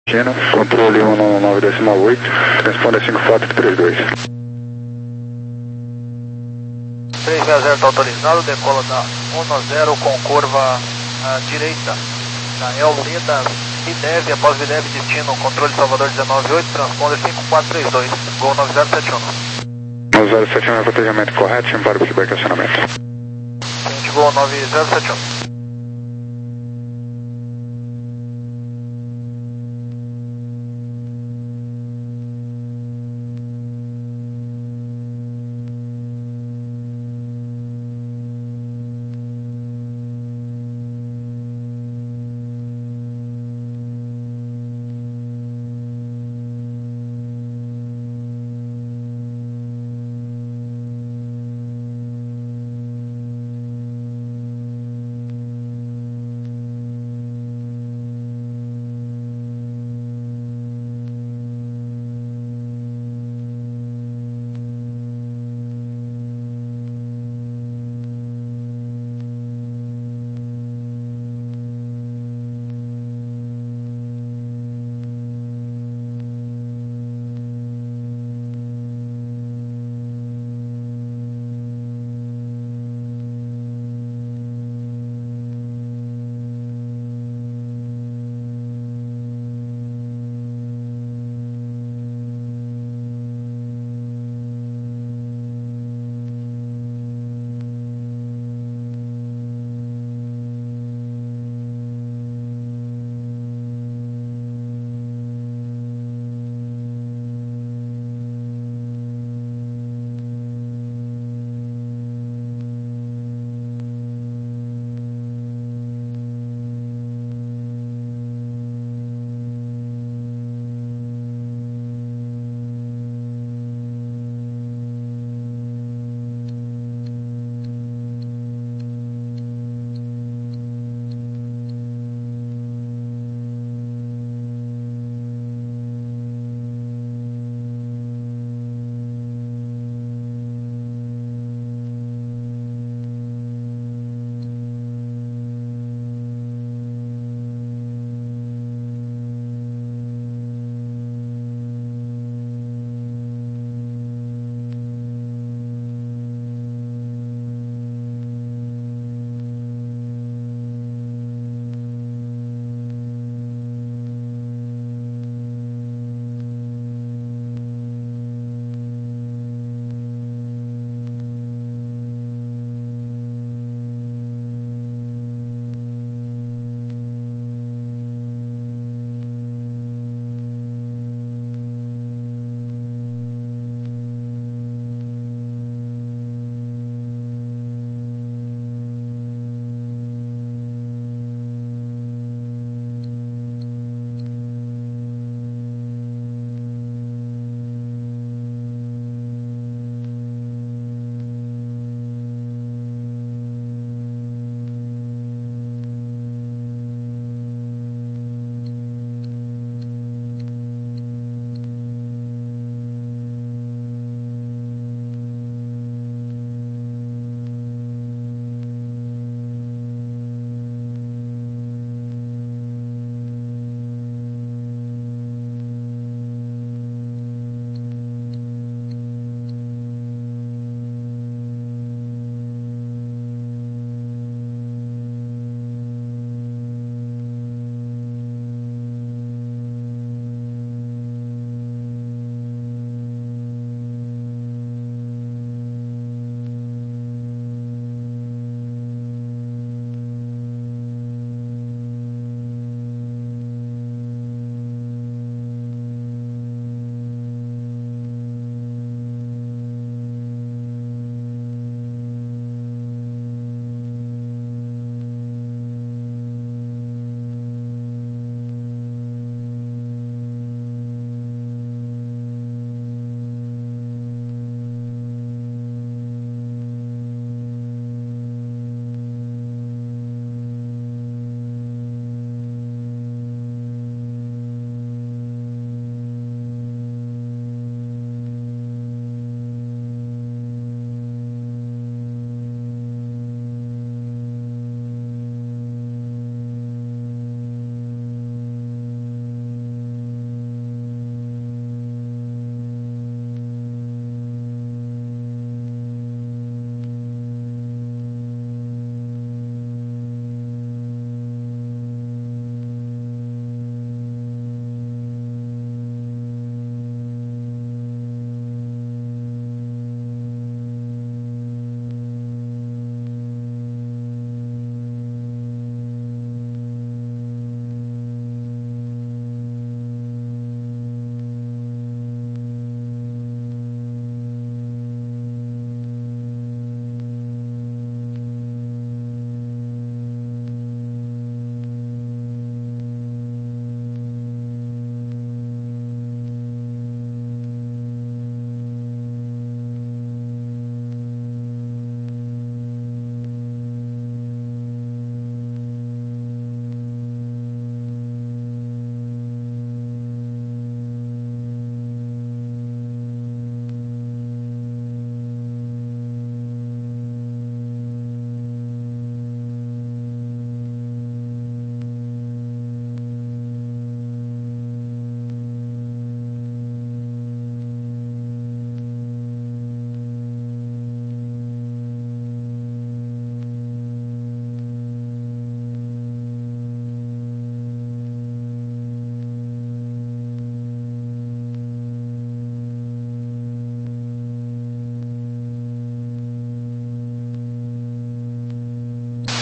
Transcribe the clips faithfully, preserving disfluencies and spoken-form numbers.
China, controle um no nove decimal oito, responde cinco quatro três dois. três seis zero está autorizado, decola da um zero com curva à direita, da El Leda, Videv, após Videv, destino, controle Salvador dezenove oito, transponder cinco quatro três dois, Gol nove zero sete um. nove zero sete um é cotejamento correto, chame para o feedback acionamento. Seguinte, Gol nove zero sete um.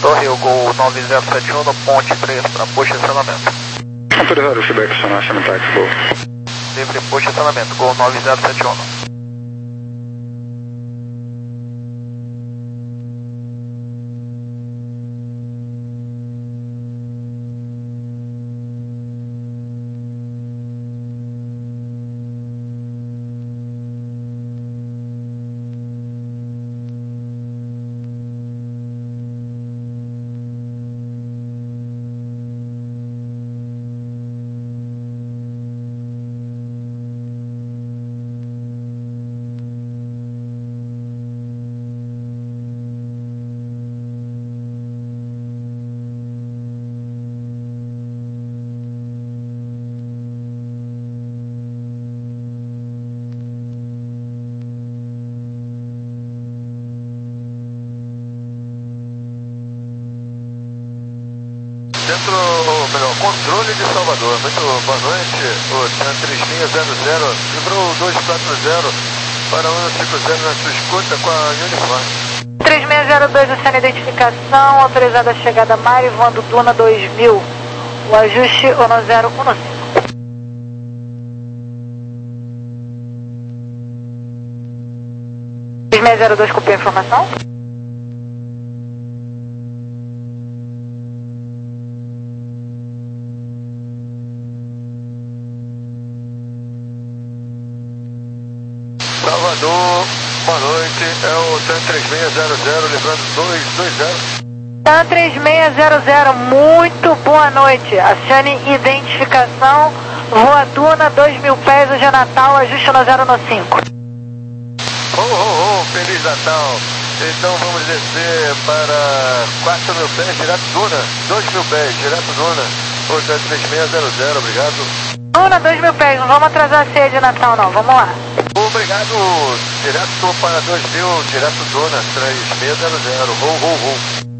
Torre, o Gol nove zero sete um no ponte três para posicionamento. Autorizado o feedback sonar, chama táxi, Gol. Livre posicionamento, Gol nove zero sete um. Centro, ou melhor, controle de Salvador. Muito boa noite. O T A N três seis zero zero livrou dois quatro zero para um cinco zero na sua escuta com a uniforme. três seis zero dois, a cena identificação, autorizada a chegada Mari, voando Duna dois mil. O ajuste um zero um cinco. três seis zero dois, copiou a informação? Salvador, boa noite, é o T A N três seis zero zero, livrando dois dois zero. T A N três seis zero zero, muito boa noite. Acione identificação, voa Duna, dois mil pés, hoje é Natal, ajuste no zero no cinco. Oh, oh, oh, Feliz Natal. Então vamos descer para quatro mil pés, direto Duna, dois mil pés, direto Duna, o T A N três seis zero zero, obrigado. Duna, dois mil pés, não vamos atrasar a ceia de Natal não, vamos lá. Obrigado, direto para dois mil, direto Duna, três seis zero zero, ho, ho, ho.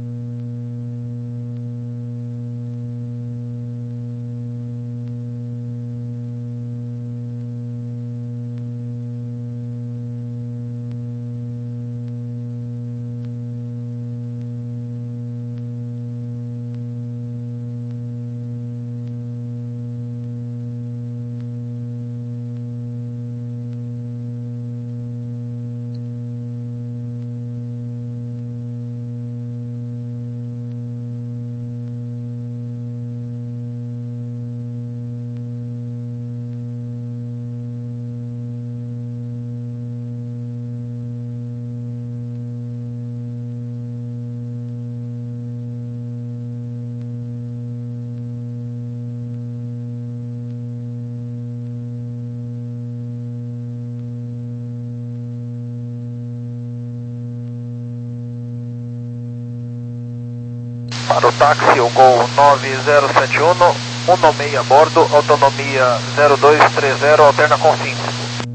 Para o táxi, o Gol nove zero sete um, um seis a bordo, autonomia zero dois três zero, alterna com cinco.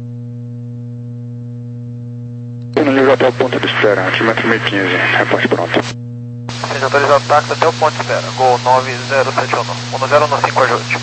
Finaliza até o ponto de espera, altimetro mil e quinze, repórte pronto. Seja autorizado o táxi até o ponto de espera, Gol nove zero sete um, um zero no cinco, ajude.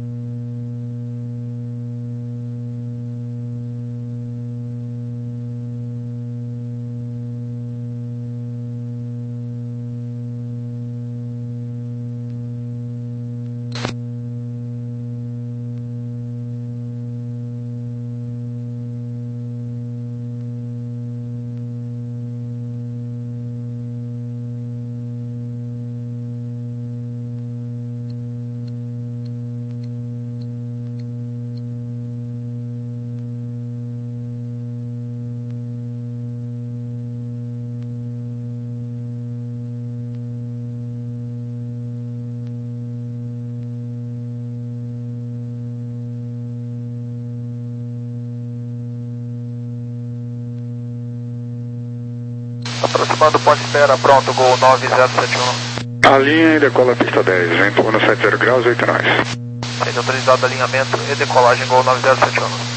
Aproximando o ponto de espera, pronto, Gol nove zero sete um. A linha e decola a pista dez, vento no setenta graus, oito nós. Seja autorizado alinhamento e decolagem, Gol nove zero sete um.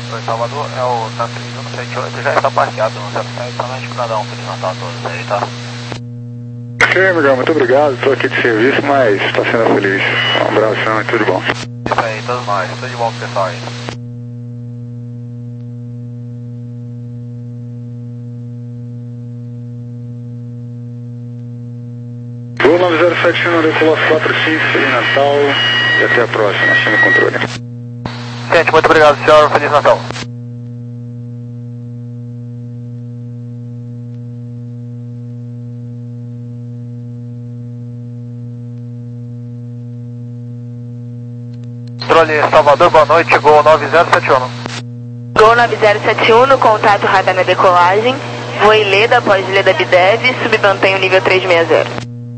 Oi, Salvador, é o T A três um sete oito, já está parqueado no zero sete, somente para dar um Feliz Natal a todos aí, tá? Sim, amigão, muito obrigado. Estou aqui de serviço, mas está sendo feliz. Um abração e tudo de bom. Isso aí, todos nós. Tudo de bom pro pessoal aí. Voo nove zero sete um, decolar quatro cinco, Feliz Natal e até a próxima. Assina o controle. Gente, muito obrigado, senhor. Feliz Natal. Controle Salvador, boa noite, Gol nove zero sete um. Gol nove zero sete um, no contato radar na decolagem. Voo Leda, após Leda Bidev, submantém o nível trezentos e sessenta.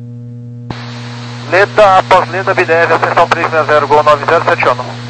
Leda, após Leda Bidev, ascensão trezentos e sessenta, Gol nove zero sete um.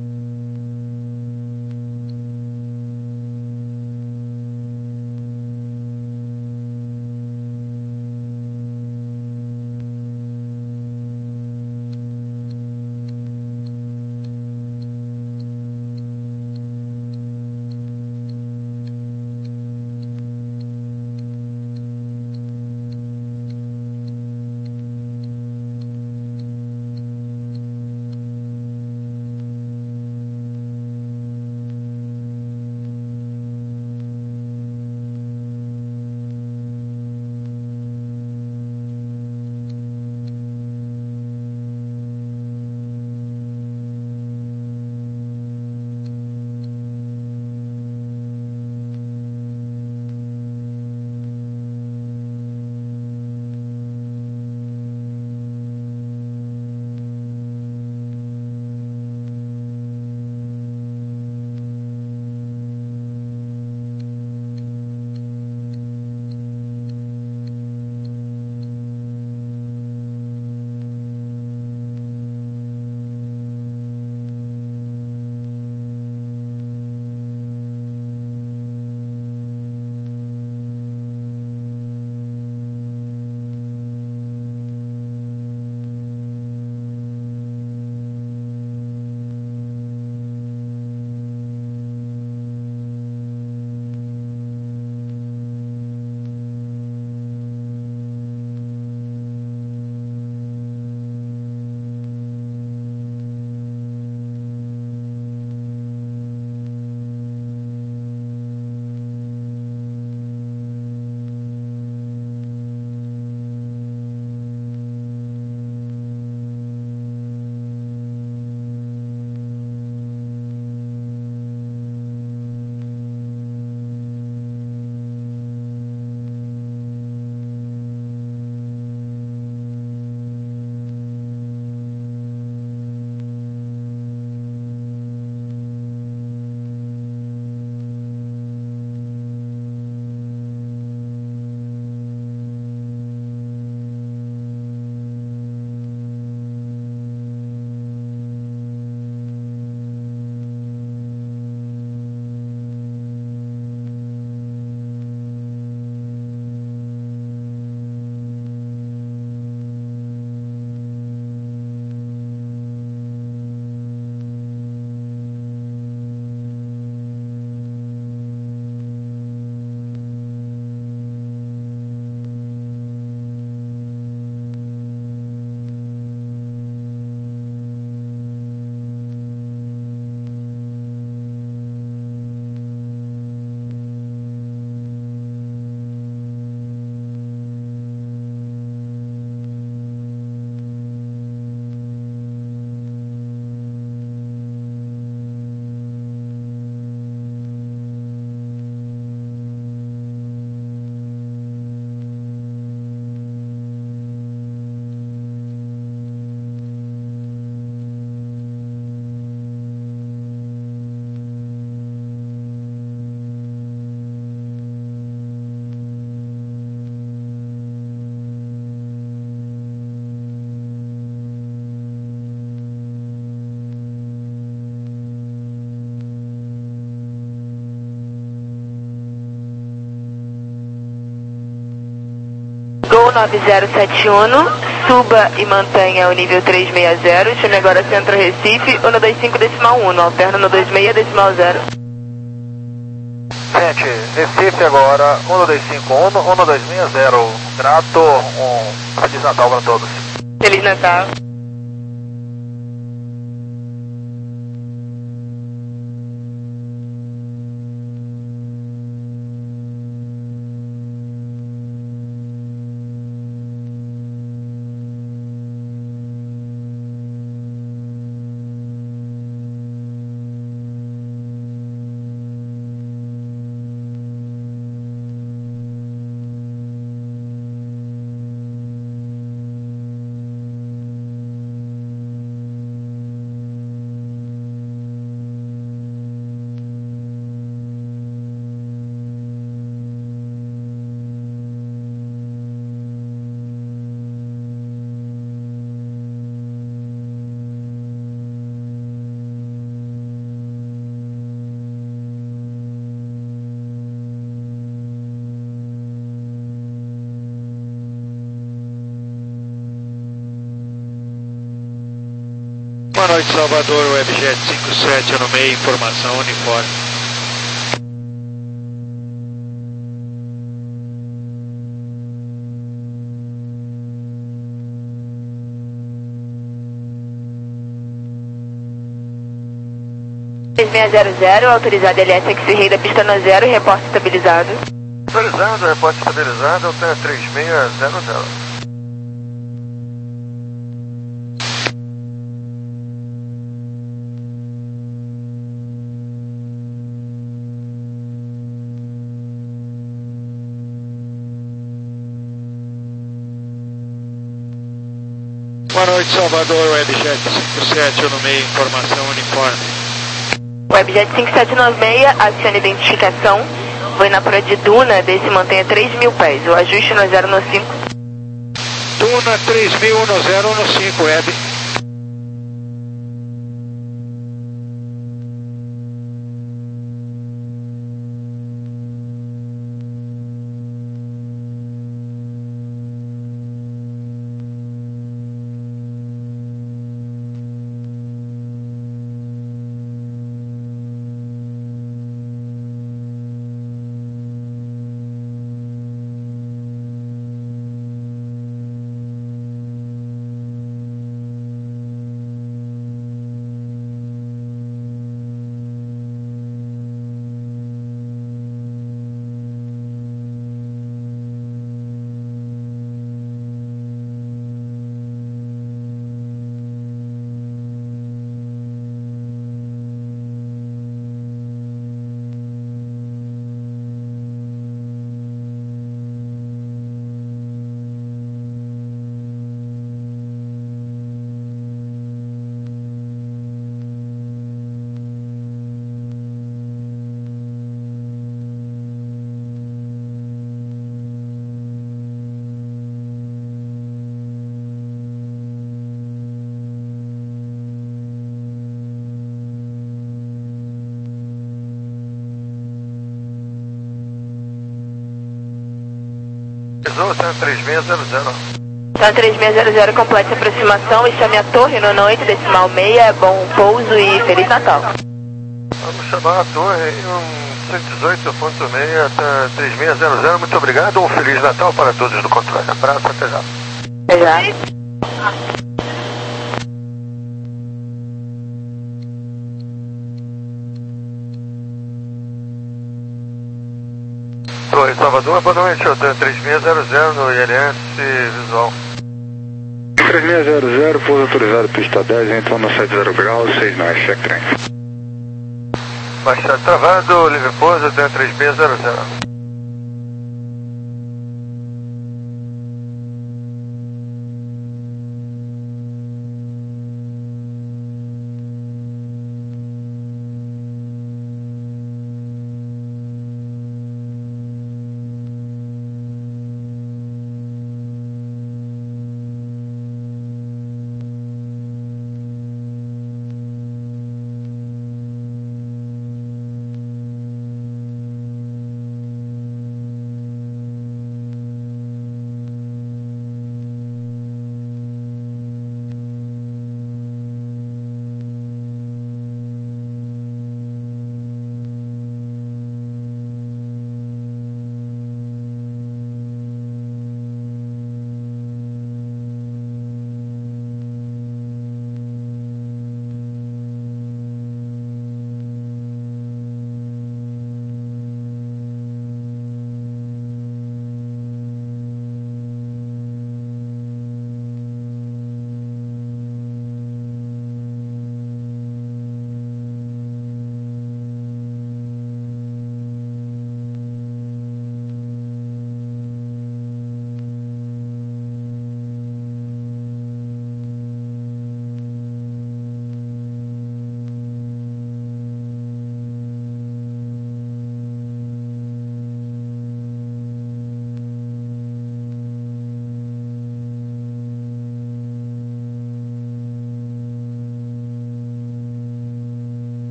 Gol nove zero sete um, suba e mantenha o nível trezentos e sessenta, chame agora Centro Recife, um dois cinco decimal um, alterna no dois seis decimal zero. tenente, Recife agora, um dois cinco um, um dois seis zero, grato, um Feliz Natal para todos. Feliz Natal. Boa noite, Salvador, Webjet cinco sete no meio, informação uniforme. três seis zero zero, autorizado L S X Rei da pista no zero, reporte estabilizado. Autorizado, reporte estabilizado, eu tenho três seis zero zero. Boa noite, Salvador, Webjet cinco sete no meio, informação uniforme. Webjet cinco sete nove seis, acione identificação. Foi na praia de Duna, desce mantenha três mil pés. O ajuste no zero no cinco. Duna três mil no zero no cinco, Web. três seis zero zero. Então três seis zero zero, complete a aproximação e chame a torre no noite, decimal meia, bom pouso e Feliz Natal. Vamos chamar a torre um cento e dezoito ponto seis, três seis zero zero, muito obrigado, um Feliz Natal para todos do controle. Abraço, até já. Até já. Oi, Salvador, boa noite, eu tenho três seis zero zero no I L S visual. três seis zero zero, pouso autorizado, pista dez, então no sete zero graus, seis nove, check trem. Baixado travado, livre pouso, eu tenho três seis zero zero.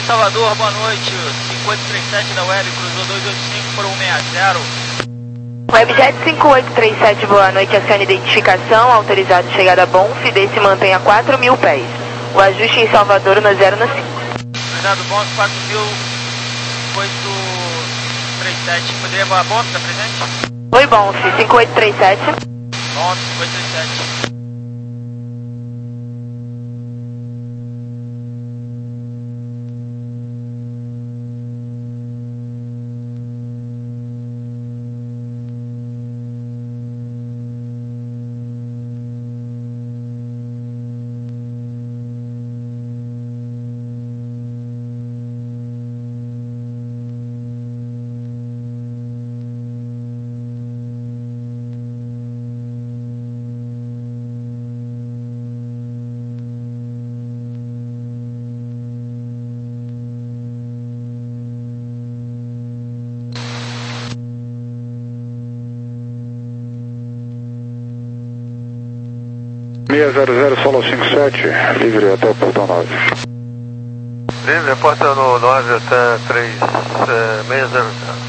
Salvador, boa noite. cinco oito três sete da Web, cruzou dois oito cinco por um seis zero. Webjet cinco oito três sete, boa noite, acione identificação, autorizado chegada a Bonf, desse mantém a quatro mil pés. O ajuste em Salvador no zero no cinco. Autorizado Bonf, quatro mil, cinco oito três sete, poderia voar Bonf, tá presente? Oi, Bonf, cinco oito três sete. Bonf, cinco oito três sete. seis zero zero Solo cinco sete, livre até o portão nove. Livre, reporta no nove até três seis zero zero.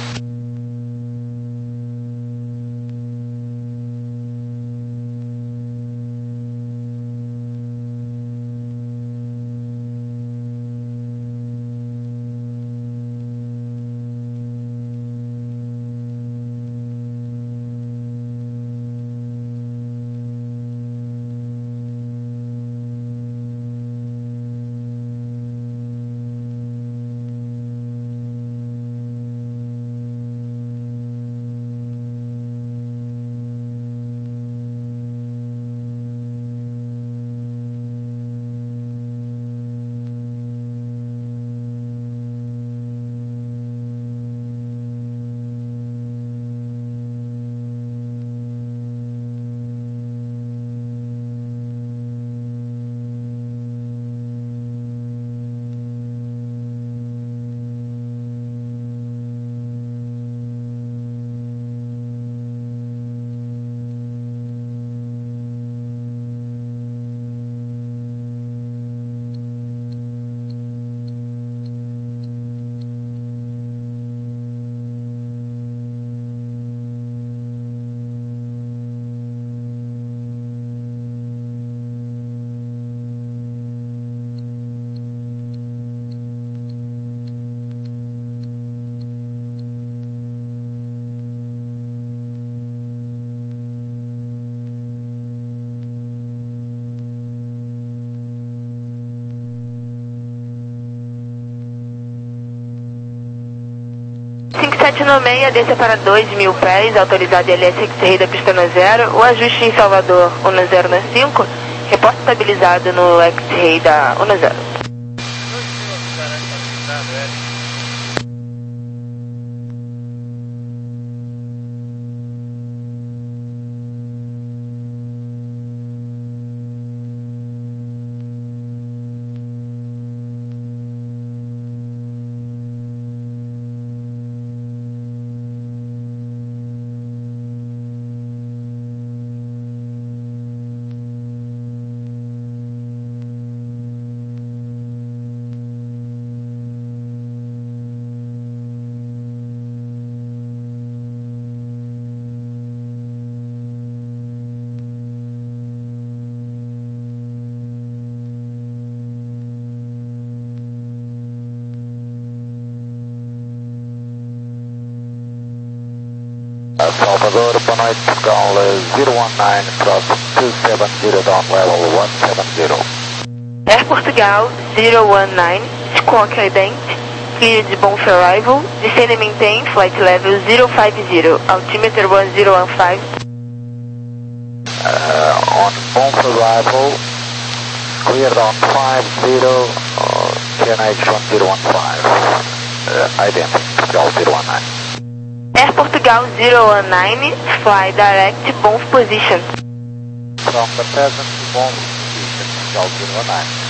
cinco sete nove seis, desça para dois mil pés, autorizado L S X-Ray da pista no zero, o ajuste em Salvador, um no zero no cinco, reporte estabilizado no X-Ray da um no zero. Salvador, boa noite, Portugal zero um nove, cross dois sete zero, down level cento e setenta. Air Portugal zero um nove, Squawk Ident, cleared Bonf arrival, descend and maintain flight level zero five zero, altimeter one zero one five. Uh, on Bonf arrival, cleared on five zero, uh, K N H one zero one five, uh, ident, Portugal zero one nove. Air Portugal zero one nove, fly direct Bonf position. From the present to Bonf position, Portugal zero one nove.